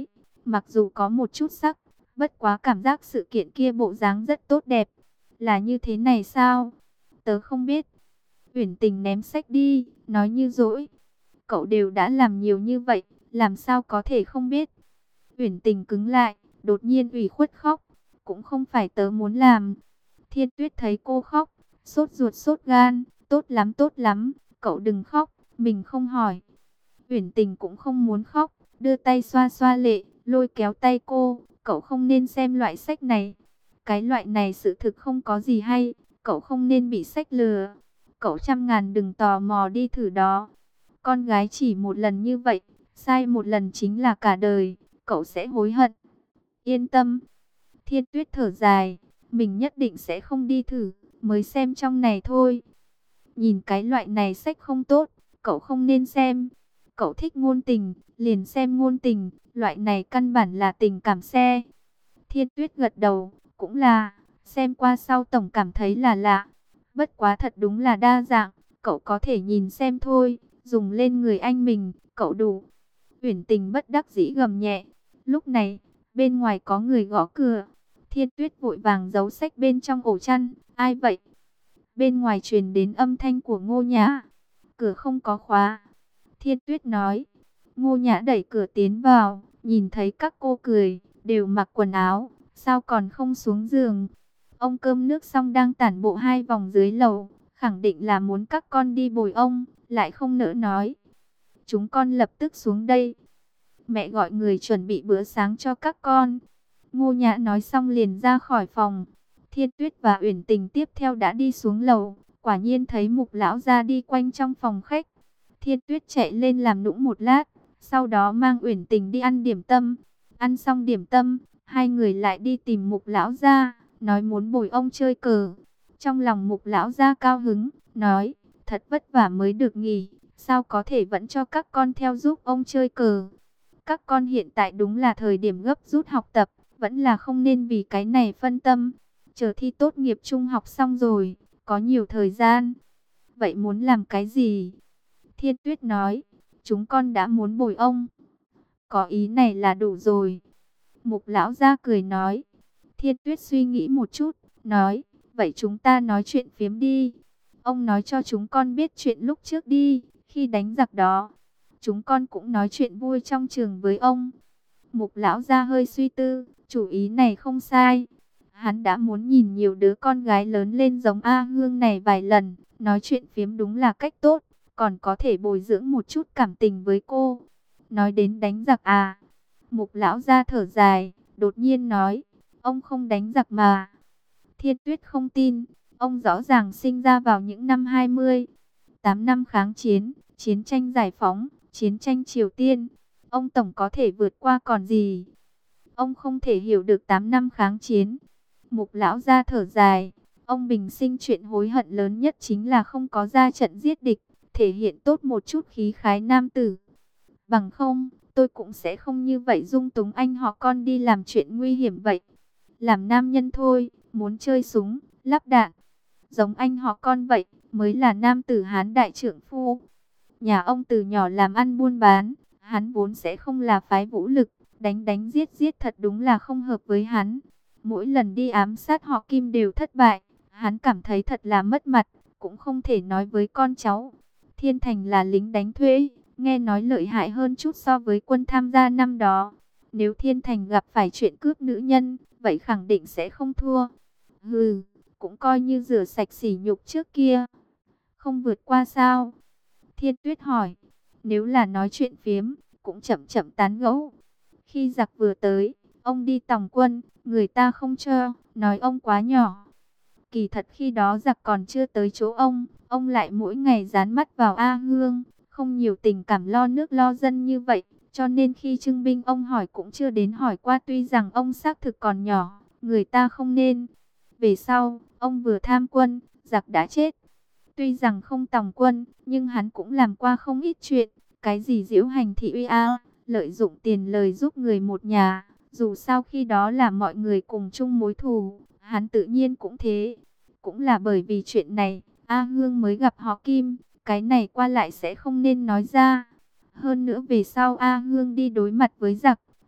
mặc dù có một chút sắc, bất quá cảm giác sự kiện kia bộ dáng rất tốt đẹp. Là như thế này sao? Tớ không biết. Uyển Tình ném sách đi, nói như dỗi. Cậu đều đã làm nhiều như vậy, làm sao có thể không biết? Uyển Tình cứng lại, đột nhiên ủy khuất khóc. Cũng không phải tớ muốn làm. Thiên Tuyết thấy cô khóc, sốt ruột sốt gan. Tốt lắm, cậu đừng khóc, mình không hỏi. Uyển Tình cũng không muốn khóc, đưa tay xoa xoa lệ, lôi kéo tay cô. Cậu không nên xem loại sách này. Cái loại này sự thực không có gì hay, cậu không nên bị sách lừa. Cậu trăm ngàn đừng tò mò đi thử đó. Con gái chỉ một lần như vậy, sai một lần chính là cả đời, cậu sẽ hối hận. Yên tâm. Thiên Tuyết thở dài, mình nhất định sẽ không đi thử, mới xem trong này thôi. Nhìn cái loại này sách không tốt, cậu không nên xem. Cậu thích ngôn tình, liền xem ngôn tình, loại này căn bản là tình cảm xe. Thiên Tuyết gật đầu, cũng là, xem qua sau tổng cảm thấy là lạ. Bất quá thật đúng là đa dạng, cậu có thể nhìn xem thôi, dùng lên người anh mình, cậu đủ. Uyển Tình bất đắc dĩ gầm nhẹ. Lúc này, bên ngoài có người gõ cửa. Thiên Tuyết vội vàng giấu sách bên trong ổ chăn. Ai vậy? Bên ngoài truyền đến âm thanh của Ngô Nhã. Cửa không có khóa. Thiên Tuyết nói. Ngô Nhã đẩy cửa tiến vào, nhìn thấy các cô cười, đều mặc quần áo, sao còn không xuống giường? Ông cơm nước xong đang tản bộ 2 vòng dưới lầu, khẳng định là muốn các con đi bồi ông, lại không nỡ nói. Chúng con lập tức xuống đây. Mẹ gọi người chuẩn bị bữa sáng cho các con. Ngô Nhã nói xong liền ra khỏi phòng. Thiên Tuyết và Uyển Tình tiếp theo đã đi xuống lầu, quả nhiên thấy Mục lão gia đi quanh trong phòng khách. Thiên Tuyết chạy lên làm nũng một lát, sau đó mang Uyển Tình đi ăn điểm tâm. Ăn xong điểm tâm, hai người lại đi tìm Mục lão gia, nói muốn bồi ông chơi cờ. Trong lòng Mục lão gia cao hứng, nói, thật vất vả mới được nghỉ, sao có thể vẫn cho các con theo giúp ông chơi cờ. Các con hiện tại đúng là thời điểm gấp rút học tập, vẫn là không nên vì cái này phân tâm. Chờ thi tốt nghiệp trung học xong rồi, có nhiều thời gian. Vậy muốn làm cái gì? Thiên Tuyết nói, chúng con đã muốn bồi ông. Có ý này là đủ rồi. Mục lão gia cười nói. Thiên Tuyết suy nghĩ một chút, nói, vậy chúng ta nói chuyện phiếm đi. Ông nói cho chúng con biết chuyện lúc trước đi, khi đánh giặc đó. Chúng con cũng nói chuyện vui trong trường với ông. Mục lão gia hơi suy tư, chủ ý này không sai. Hắn đã muốn nhìn nhiều đứa con gái lớn lên giống A Hương này vài lần, nói chuyện phiếm đúng là cách tốt, còn có thể bồi dưỡng một chút cảm tình với cô. Nói đến đánh giặc à? Mục lão gia thở dài, đột nhiên nói, ông không đánh giặc mà. Thiên Tuyết không tin, ông rõ ràng sinh ra vào những năm 20. 8 năm kháng chiến, chiến tranh giải phóng, chiến tranh Triều Tiên. Ông tổng có thể vượt qua còn gì? Ông không thể hiểu được 8 năm kháng chiến. Mục lão gia thở dài, ông bình sinh chuyện hối hận lớn nhất chính là không có ra trận giết địch, thể hiện tốt một chút khí khái nam tử. Bằng không, tôi cũng sẽ không như vậy dung túng anh họ con đi làm chuyện nguy hiểm vậy. Làm nam nhân thôi, muốn chơi súng, lắp đạn, giống anh họ con vậy, mới là nam tử Hán đại trượng phu. Nhà ông từ nhỏ làm ăn buôn bán, hắn vốn sẽ không là phái vũ lực, đánh đánh giết giết thật đúng là không hợp với hắn. Mỗi lần đi ám sát họ Kim đều thất bại, hắn cảm thấy thật là mất mặt, cũng không thể nói với con cháu. Thiên Thành là lính đánh thuê, nghe nói lợi hại hơn chút so với quân tham gia năm đó. Nếu Thiên Thành gặp phải chuyện cướp nữ nhân, vậy khẳng định sẽ không thua. Hừ, cũng coi như rửa sạch sỉ nhục trước kia. Không vượt qua sao? Thiên Tuyết hỏi. Nếu là nói chuyện phiếm, cũng chậm chậm tán gẫu. Khi giặc vừa tới, ông đi tòng quân, người ta không cho, nói ông quá nhỏ. Kỳ thật khi đó giặc còn chưa tới chỗ ông lại mỗi ngày dán mắt vào A Hương, không nhiều tình cảm lo nước lo dân như vậy. Cho nên khi trưng binh ông hỏi cũng chưa đến hỏi qua, tuy rằng ông xác thực còn nhỏ, người ta không nên. Về sau, ông vừa tham quân, giặc đã chết. Tuy rằng không tòng quân, nhưng hắn cũng làm qua không ít chuyện. Cái gì diễu hành thị uy a, lợi dụng tiền lời giúp người một nhà. Dù sao khi đó là mọi người cùng chung mối thù, hắn tự nhiên cũng thế. Cũng là bởi vì chuyện này, A Hương mới gặp họ Kim. Cái này qua lại sẽ không nên nói ra. Hơn nữa về sau A Hương đi đối mặt với giặc,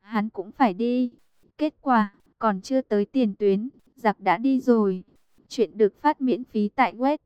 hắn cũng phải đi. Kết quả, còn chưa tới tiền tuyến, giặc đã đi rồi. Chuyện được phát miễn phí tại web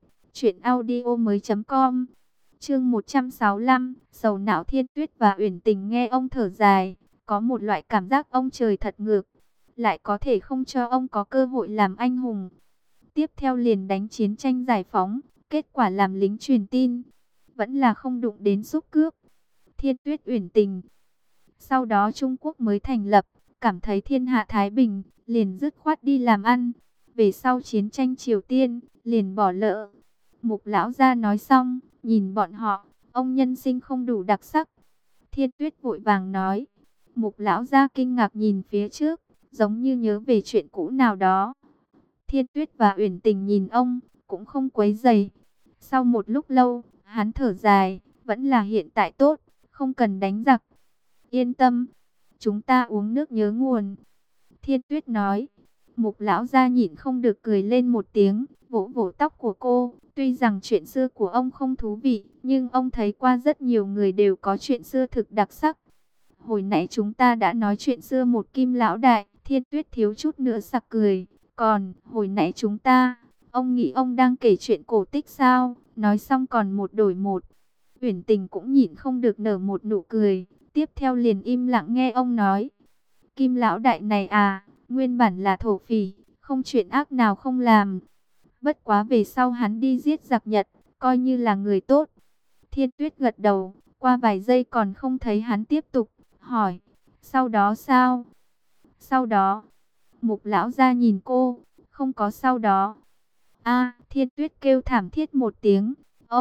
truyệnaudiomoi.com. Chương 165, sầu não. Thiên Tuyết và Uyển Tình nghe ông thở dài, có một loại cảm giác ông trời thật ngược, lại có thể không cho ông có cơ hội làm anh hùng. Tiếp theo liền đánh chiến tranh giải phóng, kết quả làm lính truyền tin, vẫn là không đụng đến giúp cướp. Thiên Tuyết, Uyển Tình. Sau đó Trung Quốc mới thành lập, cảm thấy thiên hạ thái bình, liền dứt khoát đi làm ăn. Về sau chiến tranh Triều Tiên, liền bỏ lỡ. Mục lão gia nói xong, nhìn bọn họ, ông nhân sinh không đủ đặc sắc. Thiên Tuyết vội vàng nói. Mục lão gia kinh ngạc nhìn phía trước, giống như nhớ về chuyện cũ nào đó. Thiên Tuyết và Uyển Tình nhìn ông, cũng không quấy rầy. Sau một lúc lâu, hắn thở dài, vẫn là hiện tại tốt, không cần đánh giặc. Yên tâm, chúng ta uống nước nhớ nguồn. Thiên Tuyết nói. Mục lão gia nhịn không được cười lên một tiếng, vỗ vỗ tóc của cô. Tuy rằng chuyện xưa của ông không thú vị, nhưng ông thấy qua rất nhiều người đều có chuyện xưa thực đặc sắc. Hồi nãy chúng ta đã nói chuyện xưa một Kim lão đại. Thiên Tuyết thiếu chút nữa sặc cười. Còn, hồi nãy chúng ta, ông nghĩ ông đang kể chuyện cổ tích sao? Nói xong còn một đổi một. Uyển Tình cũng nhịn không được nở một nụ cười. Tiếp theo liền im lặng nghe ông nói. Kim lão đại này à, nguyên bản là thổ phỉ, không chuyện ác nào không làm. Bất quá về sau hắn đi giết giặc Nhật, coi như là người tốt. Thiên Tuyết gật đầu, qua vài giây còn không thấy hắn tiếp tục, hỏi, sau đó sao? Sau đó, Mục lão gia nhìn cô, không có sau đó. A, Thiên Tuyết kêu thảm thiết một tiếng,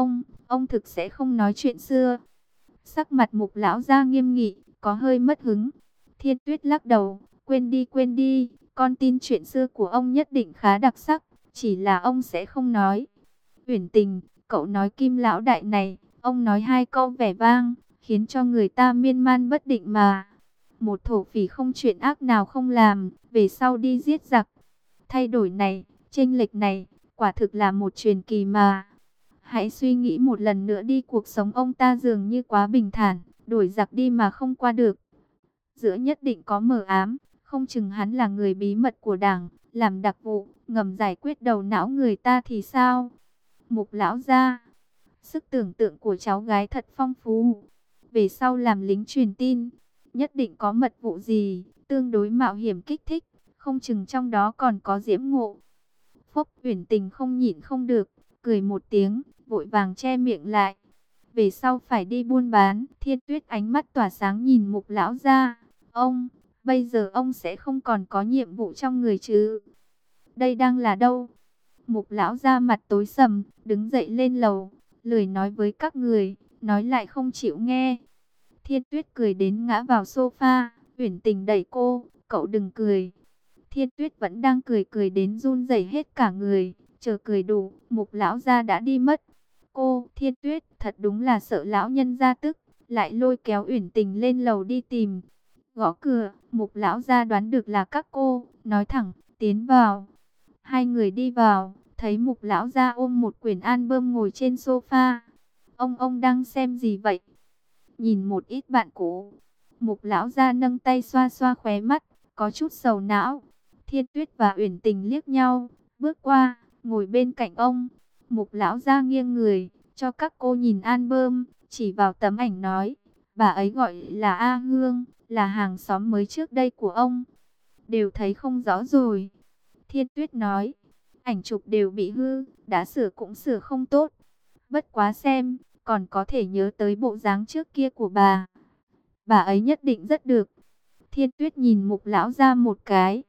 ông thực sẽ không nói chuyện xưa. Sắc mặt Mục lão gia nghiêm nghị, có hơi mất hứng. Thiên Tuyết lắc đầu, quên đi, con tin chuyện xưa của ông nhất định khá đặc sắc, chỉ là ông sẽ không nói. Uyển Tình, cậu nói Kim lão đại này, ông nói hai câu vẻ vang, khiến cho người ta miên man bất định mà. Một thổ phỉ không chuyện ác nào không làm, về sau đi giết giặc. Thay đổi này, chênh lệch này, quả thực là một truyền kỳ mà. Hãy suy nghĩ một lần nữa đi, cuộc sống ông ta dường như quá bình thản, đổi giặc đi mà không qua được. Giữa nhất định có mờ ám, không chừng hắn là người bí mật của đảng, làm đặc vụ, ngầm giải quyết đầu não người ta thì sao? Mục lão gia, sức tưởng tượng của cháu gái thật phong phú. Về sau làm lính truyền tin, nhất định có mật vụ gì, tương đối mạo hiểm kích thích, không chừng trong đó còn có diễm ngộ. Phúc, Uyển Tình không nhịn không được, cười một tiếng, vội vàng che miệng lại. Về sau phải đi buôn bán. Thiên Tuyết ánh mắt tỏa sáng nhìn Mục lão gia. Ông, bây giờ ông sẽ không còn có nhiệm vụ trong người chứ? Đây đang là đâu? Mục lão gia mặt tối sầm, đứng dậy lên lầu, lười nói với các người, nói lại không chịu nghe. Thiên Tuyết cười đến ngã vào sofa, Uyển Tình đẩy cô, cậu đừng cười. Thiên Tuyết vẫn đang cười đến run rẩy hết cả người, chờ cười đủ, Mục lão gia đã đi mất. Cô, Thiên Tuyết, thật đúng là sợ lão nhân gia tức, lại lôi kéo Uyển Tình lên lầu đi tìm. Gõ cửa, Mục lão gia đoán được là các cô, nói thẳng, tiến vào. Hai người đi vào, thấy Mục lão gia ôm một quyển album ngồi trên sofa. Ông đang xem gì vậy? Nhìn một ít bạn cũ. Mục lão gia nâng tay xoa xoa khóe mắt, có chút sầu não. Thiên Tuyết và Uyển Tình liếc nhau, bước qua, ngồi bên cạnh ông. Mục lão gia nghiêng người, cho các cô nhìn album, chỉ vào tấm ảnh nói, bà ấy gọi là A Hương, là hàng xóm mới trước đây của ông. Đều thấy không rõ rồi. Thiên Tuyết nói, ảnh chụp đều bị hư, đã sửa cũng sửa không tốt. Bất quá xem, còn có thể nhớ tới bộ dáng trước kia của bà. Bà ấy nhất định rất được. Thiên Tuyết nhìn Mục lão gia một cái.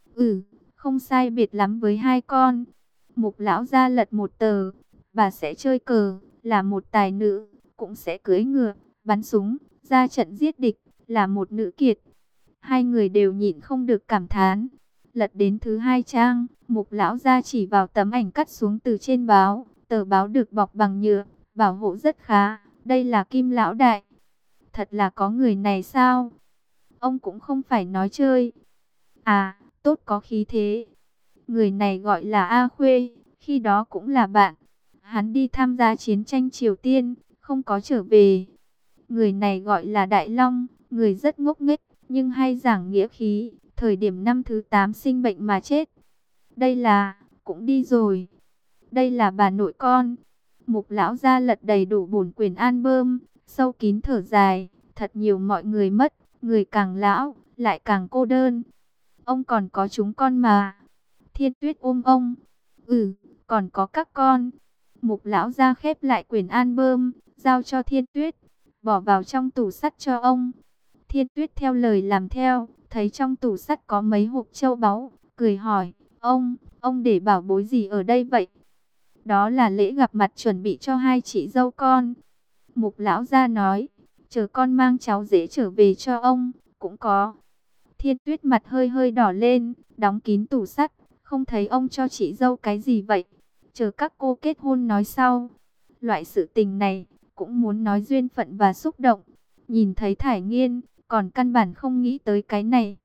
Không sai biệt lắm với hai con. Mục lão gia lật một tờ. Bà sẽ chơi cờ, là một tài nữ, cũng sẽ cưỡi ngựa, bắn súng, ra trận giết địch, là một nữ kiệt. Hai người đều nhịn không được cảm thán. Lật đến thứ hai trang, Mục lão gia chỉ vào tấm ảnh cắt xuống từ trên báo. Tờ báo được bọc bằng nhựa, bảo hộ rất khá. Đây là Kim lão đại. Thật là có người này sao? Ông cũng không phải nói chơi. À, tốt có khí thế. Người này gọi là A Khuê, khi đó cũng là bạn. Hắn đi tham gia chiến tranh Triều Tiên, không có trở về. Người này gọi là Đại Long, người rất ngốc nghếch, nhưng hay giảng nghĩa khí, thời điểm năm thứ 8 sinh bệnh mà chết. Đây là, cũng đi rồi. Đây là bà nội con. Mục lão gia lật đầy đủ bổn quyển album, sâu kín thở dài, thật nhiều mọi người mất, người càng lão, lại càng cô đơn. Ông còn có chúng con mà. Thiên Tuyết ôm ông. Ừ, còn có các con. Mục lão gia khép lại quyển album, giao cho Thiên Tuyết, bỏ vào trong tủ sắt cho ông. Thiên Tuyết theo lời làm theo, thấy trong tủ sắt có mấy hộp châu báu, cười hỏi, ông để bảo bối gì ở đây vậy? Đó là lễ gặp mặt chuẩn bị cho hai chị dâu con. Mục lão gia nói, chờ con mang cháu dễ trở về cho ông, cũng có. Thiên Tuyết mặt hơi hơi đỏ lên, đóng kín tủ sắt, không thấy ông cho chị dâu cái gì vậy. Chờ các cô kết hôn nói sau. Loại sự tình này, cũng muốn nói duyên phận và xúc động. Nhìn thấy Thải Nghiên, còn căn bản không nghĩ tới cái này.